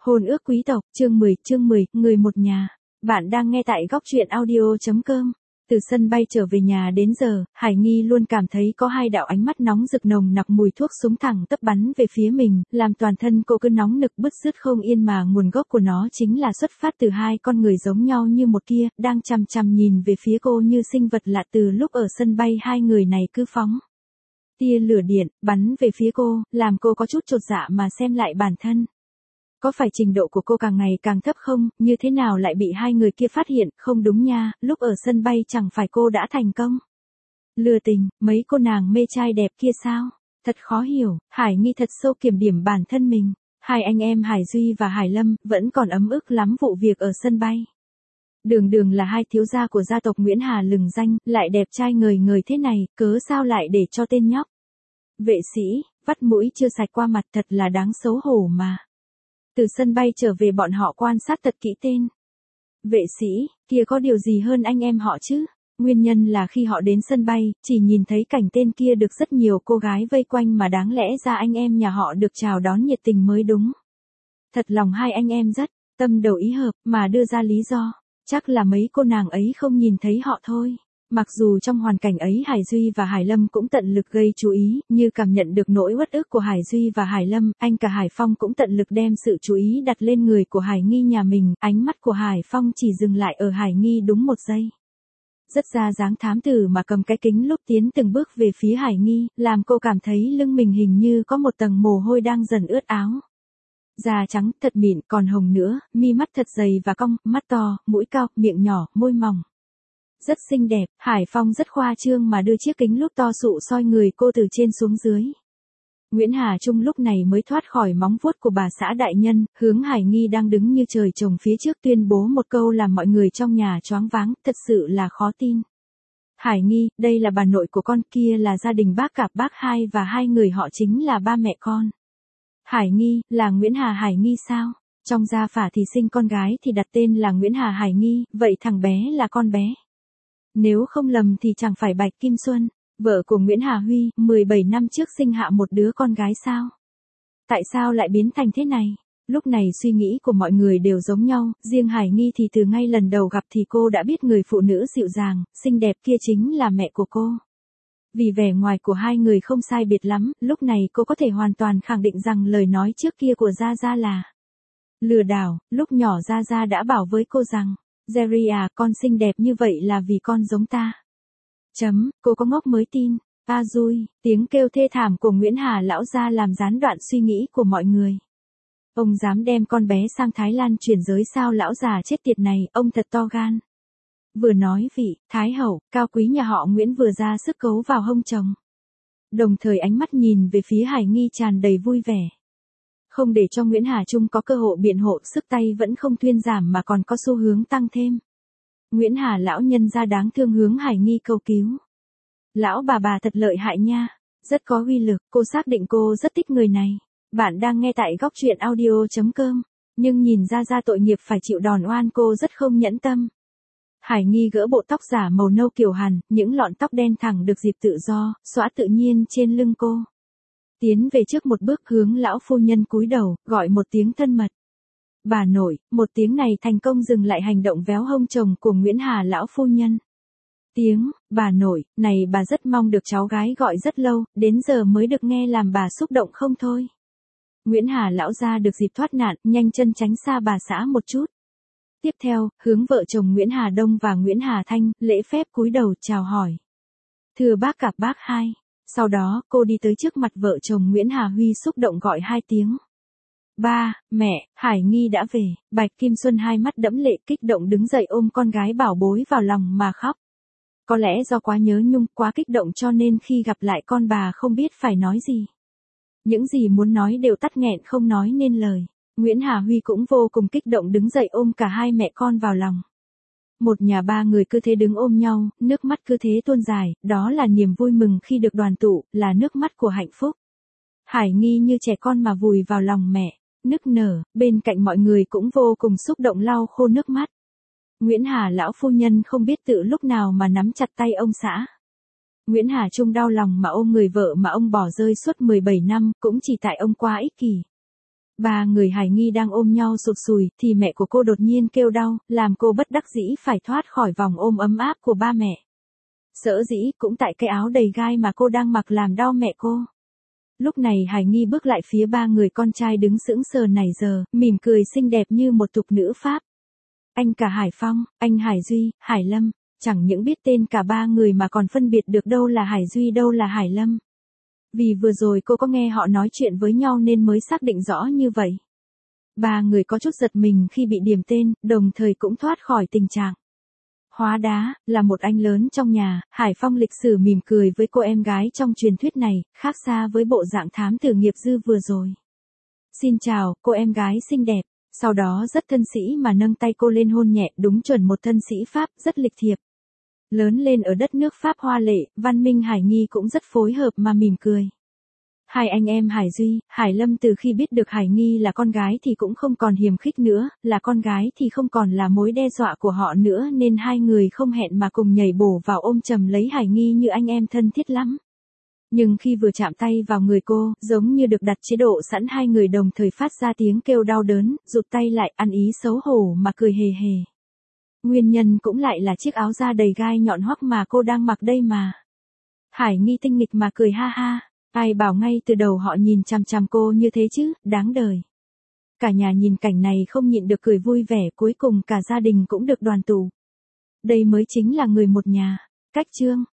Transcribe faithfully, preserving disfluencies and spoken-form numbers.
Hôn ước quý tộc, chương mười, chương mười, người một nhà. Bạn đang nghe tại góc truyện audio chấm com. Từ sân bay trở về nhà đến giờ, Hải Nghi luôn cảm thấy có hai đạo ánh mắt nóng rực nồng nặc mùi thuốc súng thẳng tấp bắn về phía mình, làm toàn thân cô cứ nóng nực bứt rứt không yên mà nguồn gốc của nó chính là xuất phát từ hai con người giống nhau như một kia, đang chằm chằm nhìn về phía cô như sinh vật lạ từ lúc ở sân bay hai người này cứ phóng tia lửa điện, bắn về phía cô, làm cô có chút chột dạ mà xem lại bản thân. Có phải trình độ của cô càng ngày càng thấp không, như thế nào lại bị hai người kia phát hiện, không đúng nha, lúc ở sân bay chẳng phải cô đã thành công lừa tình, mấy cô nàng mê trai đẹp kia sao? Thật khó hiểu, Hải Nghi thật sâu kiểm điểm bản thân mình. Hai anh em Hải Duy và Hải Lâm vẫn còn ấm ức lắm vụ việc ở sân bay. Đường đường là hai thiếu gia của gia tộc Nguyễn Hà lừng danh, lại đẹp trai ngời ngời thế này, cớ sao lại để cho tên nhóc vệ sĩ, vắt mũi chưa sạch qua mặt, thật là đáng xấu hổ mà. Từ sân bay trở về bọn họ quan sát thật kỹ tên vệ sĩ, kia có điều gì hơn anh em họ chứ? Nguyên nhân là khi họ đến sân bay, chỉ nhìn thấy cảnh tên kia được rất nhiều cô gái vây quanh mà đáng lẽ ra anh em nhà họ được chào đón nhiệt tình mới đúng. Thật lòng hai anh em rất tâm đầu ý hợp mà đưa ra lý do, chắc là mấy cô nàng ấy không nhìn thấy họ thôi. Mặc dù trong hoàn cảnh ấy Hải Duy và Hải Lâm cũng tận lực gây chú ý, như cảm nhận được nỗi uất ức của Hải Duy và Hải Lâm, anh cả Hải Phong cũng tận lực đem sự chú ý đặt lên người của Hải Nghi nhà mình, ánh mắt của Hải Phong chỉ dừng lại ở Hải Nghi đúng một giây. Rất ra dáng thám tử mà cầm cái kính lúc tiến từng bước về phía Hải Nghi, làm cô cảm thấy lưng mình hình như có một tầng mồ hôi đang dần ướt áo. Da trắng, thật mịn, còn hồng nữa, mi mắt thật dày và cong, mắt to, mũi cao, miệng nhỏ, môi mỏng. Rất xinh đẹp, Hải Phong rất khoa trương mà đưa chiếc kính lúp to sụ soi người cô từ trên xuống dưới. Nguyễn Hà Trung lúc này mới thoát khỏi móng vuốt của bà xã đại nhân, hướng Hải Nghi đang đứng như trời trồng phía trước tuyên bố một câu làm mọi người trong nhà choáng váng, thật sự là khó tin. Hải Nghi, đây là bà nội của con, kia là gia đình bác cả bác hai và hai người họ chính là ba mẹ con. Hải Nghi, là Nguyễn Hà Hải Nghi sao? Trong gia phả thì sinh con gái thì đặt tên là Nguyễn Hà Hải Nghi, vậy thằng bé là con bé. Nếu không lầm thì chẳng phải Bạch Kim Xuân, vợ của Nguyễn Hà Huy, mười bảy năm trước sinh hạ một đứa con gái sao? Tại sao lại biến thành thế này? Lúc này suy nghĩ của mọi người đều giống nhau, riêng Hải Nghi thì từ ngay lần đầu gặp thì cô đã biết người phụ nữ dịu dàng, xinh đẹp kia chính là mẹ của cô. Vì vẻ ngoài của hai người không sai biệt lắm, lúc này cô có thể hoàn toàn khẳng định rằng lời nói trước kia của Gia Gia là lừa đảo, lúc nhỏ Gia Gia đã bảo với cô rằng, Jerry à, con xinh đẹp như vậy là vì con giống ta. Chấm, cô có ngốc mới tin. A Dui, tiếng kêu thê thảm của Nguyễn Hà lão gia làm gián đoạn suy nghĩ của mọi người. Ông dám đem con bé sang Thái Lan chuyển giới sao lão già chết tiệt này, ông thật to gan. Vừa nói vị, Thái hậu, cao quý nhà họ Nguyễn vừa ra sức cấu vào hông chồng. Đồng thời ánh mắt nhìn về phía Hải Nghi tràn đầy vui vẻ. Không để cho Nguyễn Hà Trung có cơ hội biện hộ, sức tay vẫn không thuyên giảm mà còn có xu hướng tăng thêm. Nguyễn Hà lão nhân gia đáng thương hướng Hải Nghi cầu cứu. Lão bà bà thật lợi hại nha, rất có uy lực, cô xác định cô rất thích người này. Bạn đang nghe tại góc truyện audio chấm com, nhưng nhìn ra ra tội nghiệp phải chịu đòn oan cô rất không nhẫn tâm. Hải Nghi gỡ bộ tóc giả màu nâu kiểu Hàn, những lọn tóc đen thẳng được dịp tự do, xõa tự nhiên trên lưng cô. Tiến về trước một bước hướng lão phu nhân cúi đầu, gọi một tiếng thân mật. Bà nội, một tiếng này thành công dừng lại hành động véo hông chồng của Nguyễn Hà lão phu nhân. Tiếng, bà nội, này bà rất mong được cháu gái gọi rất lâu, đến giờ mới được nghe làm bà xúc động không thôi. Nguyễn Hà lão gia được dịp thoát nạn, nhanh chân tránh xa bà xã một chút. Tiếp theo, hướng vợ chồng Nguyễn Hà Đông và Nguyễn Hà Thanh, lễ phép cúi đầu chào hỏi. Thưa bác cả bác hai. Sau đó, cô đi tới trước mặt vợ chồng Nguyễn Hà Huy xúc động gọi hai tiếng. Ba, mẹ, Hải Nghi đã về. Bạch Kim Xuân hai mắt đẫm lệ kích động đứng dậy ôm con gái bảo bối vào lòng mà khóc. Có lẽ do quá nhớ nhung, quá kích động cho nên khi gặp lại con bà không biết phải nói gì. Những gì muốn nói đều tắc nghẹn không nói nên lời. Nguyễn Hà Huy cũng vô cùng kích động đứng dậy ôm cả hai mẹ con vào lòng. Một nhà ba người cứ thế đứng ôm nhau, nước mắt cứ thế tuôn dài, đó là niềm vui mừng khi được đoàn tụ, là nước mắt của hạnh phúc. Hải Nghi như trẻ con mà vùi vào lòng mẹ, nức nở, bên cạnh mọi người cũng vô cùng xúc động lau khô nước mắt. Nguyễn Hà lão phu nhân không biết tự lúc nào mà nắm chặt tay ông xã. Nguyễn Hà Trung đau lòng mà ôm người vợ mà ông bỏ rơi suốt mười bảy năm, cũng chỉ tại ông quá ích kỷ. Ba người Hải Nghi đang ôm nhau sụt sùi, thì mẹ của cô đột nhiên kêu đau, làm cô bất đắc dĩ phải thoát khỏi vòng ôm ấm áp của ba mẹ. Sở dĩ cũng tại cái áo đầy gai mà cô đang mặc làm đau mẹ cô. Lúc này Hải Nghi bước lại phía ba người con trai đứng sững sờ nãy giờ, mỉm cười xinh đẹp như một tục nữ Pháp. Anh cả Hải Phong, anh Hải Duy, Hải Lâm, chẳng những biết tên cả ba người mà còn phân biệt được đâu là Hải Duy đâu là Hải Lâm. Vì vừa rồi cô có nghe họ nói chuyện với nhau nên mới xác định rõ như vậy. Ba người có chút giật mình khi bị điểm tên, đồng thời cũng thoát khỏi tình trạng. Hóa đá, là một anh lớn trong nhà, Hải Phong lịch sử mỉm cười với cô em gái trong truyền thuyết này, khác xa với bộ dạng thám tử nghiệp dư vừa rồi. Xin chào, cô em gái xinh đẹp, sau đó rất thân sĩ mà nâng tay cô lên hôn nhẹ, đúng chuẩn một thân sĩ Pháp, rất lịch thiệp. Lớn lên ở đất nước Pháp hoa lệ, văn minh Hải Nghi cũng rất phối hợp mà mỉm cười. Hai anh em Hải Duy, Hải Lâm từ khi biết được Hải Nghi là con gái thì cũng không còn hiềm khích nữa, là con gái thì không còn là mối đe dọa của họ nữa nên hai người không hẹn mà cùng nhảy bổ vào ôm chầm lấy Hải Nghi như anh em thân thiết lắm. Nhưng khi vừa chạm tay vào người cô, giống như được đặt chế độ sẵn hai người đồng thời phát ra tiếng kêu đau đớn, rụt tay lại ăn ý xấu hổ mà cười hề hề. Nguyên nhân cũng lại là chiếc áo da đầy gai nhọn hoắt mà cô đang mặc đây mà. Hải Nghi tinh nghịch mà cười ha ha. Ai bảo ngay từ đầu họ nhìn chằm chằm cô như thế chứ, đáng đời. Cả nhà nhìn cảnh này không nhịn được cười vui vẻ, cuối cùng cả gia đình cũng được đoàn tụ. Đây mới chính là người một nhà. Cách chương